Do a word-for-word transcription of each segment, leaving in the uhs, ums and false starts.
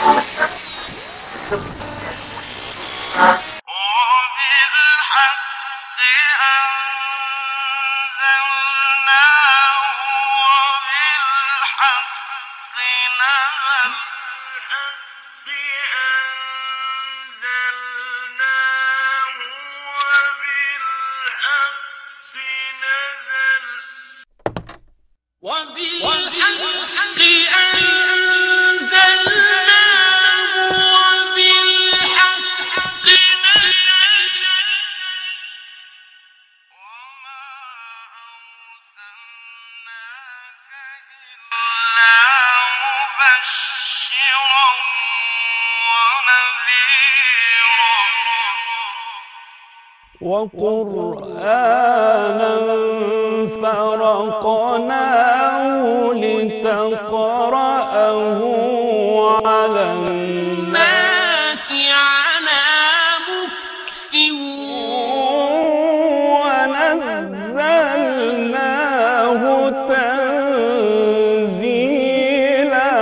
وقرآنا فرقناه لتقرأه على الناس على مكث ونزلناه تنزيلا.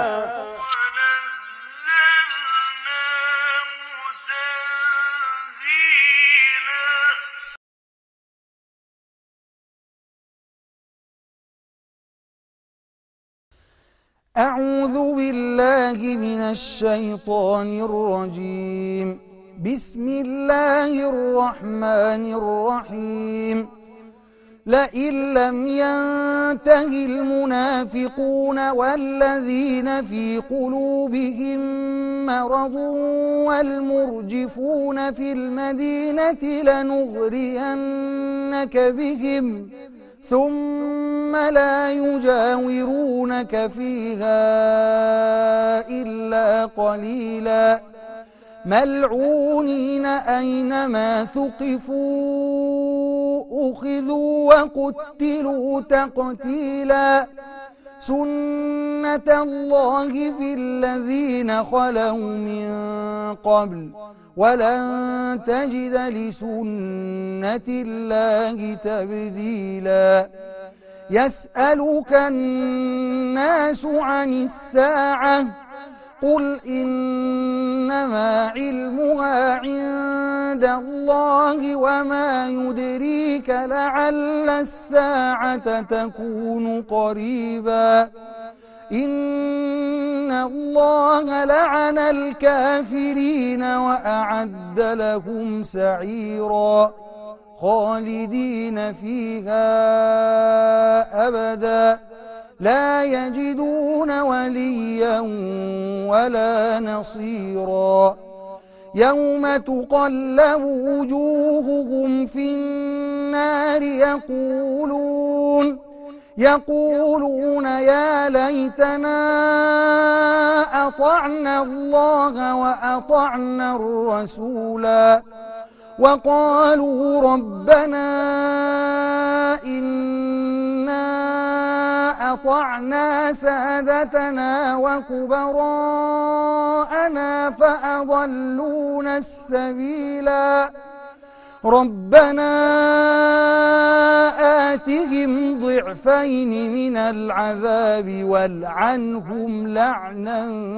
أعوذ بالله من الشيطان الرجيم. بسم الله الرحمن الرحيم. لئن لم ينته المنافقون والذين في قلوبهم مرض والمرجفون في المدينة لنغرينك بهم ثم لا يجاورونك فيها إلا قليلا ملعونين أينما ثقفوا أخذوا وقتلوا تقتيلا. سنة الله في الذين خلوا من قبل ولن تجد لسنة الله تبديلا. يسألك الناس عن الساعة قل إنما علمها عند الله وما يدريك لعل الساعة تكون قريبا. إن الله لعن الكافرين وأعد لهم سعيرا خالدين فيها أبدا لا يجدون وليا ولا نصيرا. يوم تقلب وجوههم في النار يقولون يقولون يا ليتنا أطعنا الله وأطعنا الرسولا وقالوا ربنا إنا أطعنا سادتنا وكبراءنا فأضلونا السبيلا. ربنا آتهم ضعفين من العذاب والعنهم لعنا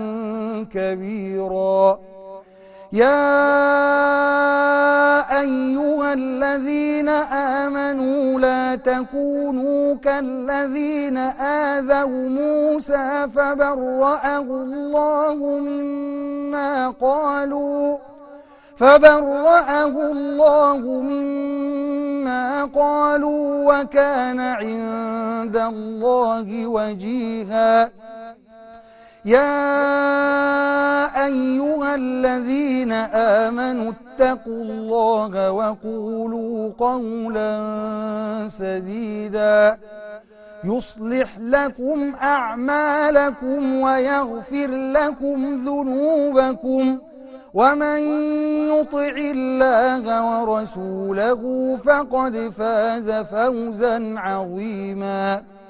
كبيرا. يا أيها الذين آمنوا لا تكونوا كالذين آذوا موسى فبرأه الله مما قالوا فبرأه الله مما قالوا وكان عند الله وجيها. يا أيها الذين آمنوا اتقوا الله وقولوا قولا سديدا يصلح لكم أعمالكم ويغفر لكم ذنوبكم ومن يطع الله ورسوله فقد فاز فوزا عظيما.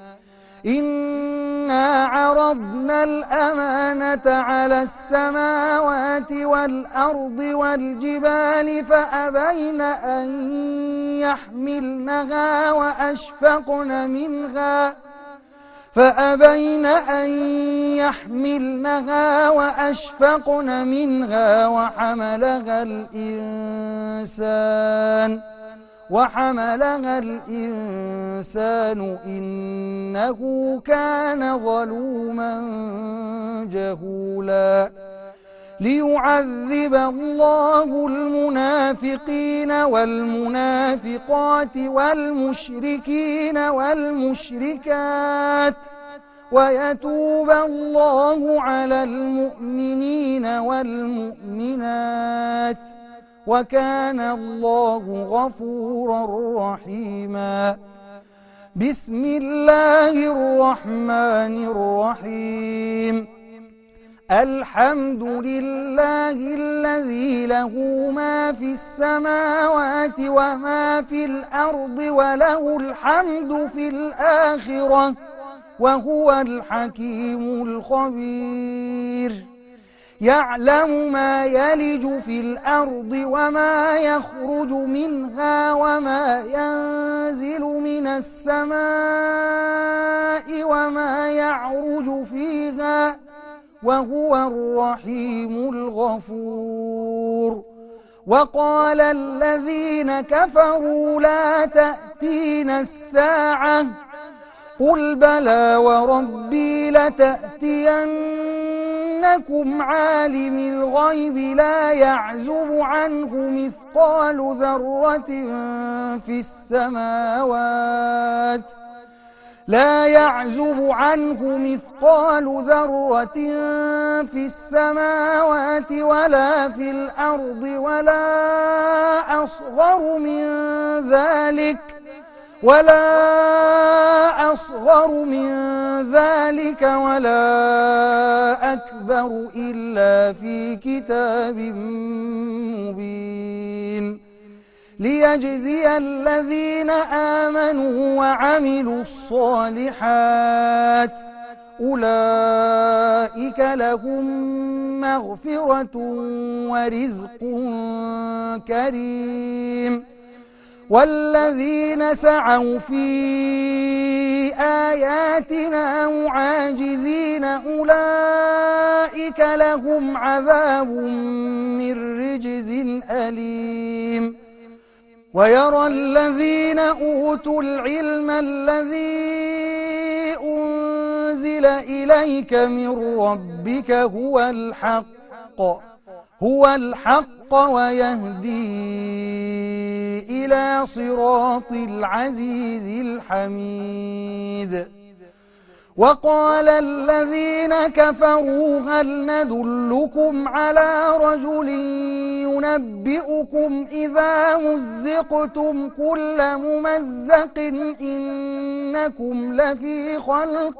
إنا عرضنا الأمانة على السماوات والأرض والجبال فأبين أن يحملنها وأشفقن منها فأبين أن يحملنها وأشفقن منها وحملها الإنسان وحملها الإنسان إنه كان ظلوما جهولا ليعذب الله المنافقين والمنافقات والمشركين والمشركات ويتوب الله على المؤمنين والمؤمنات وكان الله غفورا رحيما. بسم الله الرحمن الرحيم. الحمد لله الذي له ما في السماوات وما في الأرض وله الحمد في الآخرة وهو الحكيم الخبير. يعلم ما يلج في الأرض وما يخرج منها وما ينزل من السماء وما يعرج فيها وهو الرحيم الغفور. وقال الذين كفروا لا تأتينا الساعة قل بلى وربي لتأتينكم عالم الغيب لا يعزب عنه مثقال ذرة في السماوات لا يعزب عنه مثقال ذرة في السماوات ولا في الأرض ولا أصغر من ذلك ولا أصغر من ذلك ولا أكبر إلا في كتاب مبين ليجزي الذين آمنوا وعملوا الصالحات أولئك لهم مغفرة ورزق كريم. والذين سعوا في آياتنا معاجزين أولئك لهم عذاب من رجز أليم. ويرى الذين أوتوا العلم الذي أنزل إليك من ربك هو الحق هو الحق ويهدي إلى صراط العزيز الحميد. وقال الذين كفروا هل ندلكم على رجل ينبئكم إذا مزقتم كل ممزق إنكم لفي خلق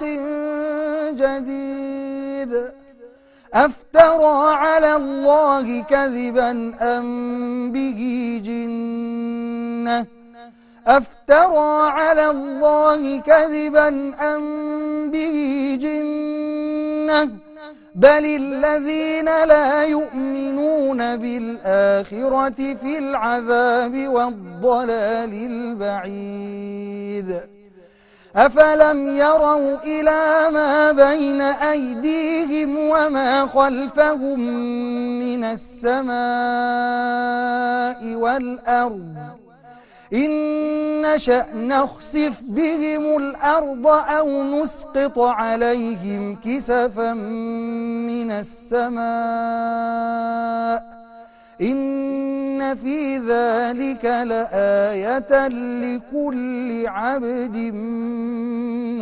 جديد أفترى على الله كذبا أم به جنة أفترى على الله كذبا أم به جنة بل الذين لا يؤمنون بالآخرة في العذاب والضلال البعيد. أفلم يروا إلى ما بين أيديهم وما خلفهم من السماء والأرض إن نشأ نخسف بهم الأرض أو نسقط عليهم كسفا من السماء إن في ذلك لآية لكل عبد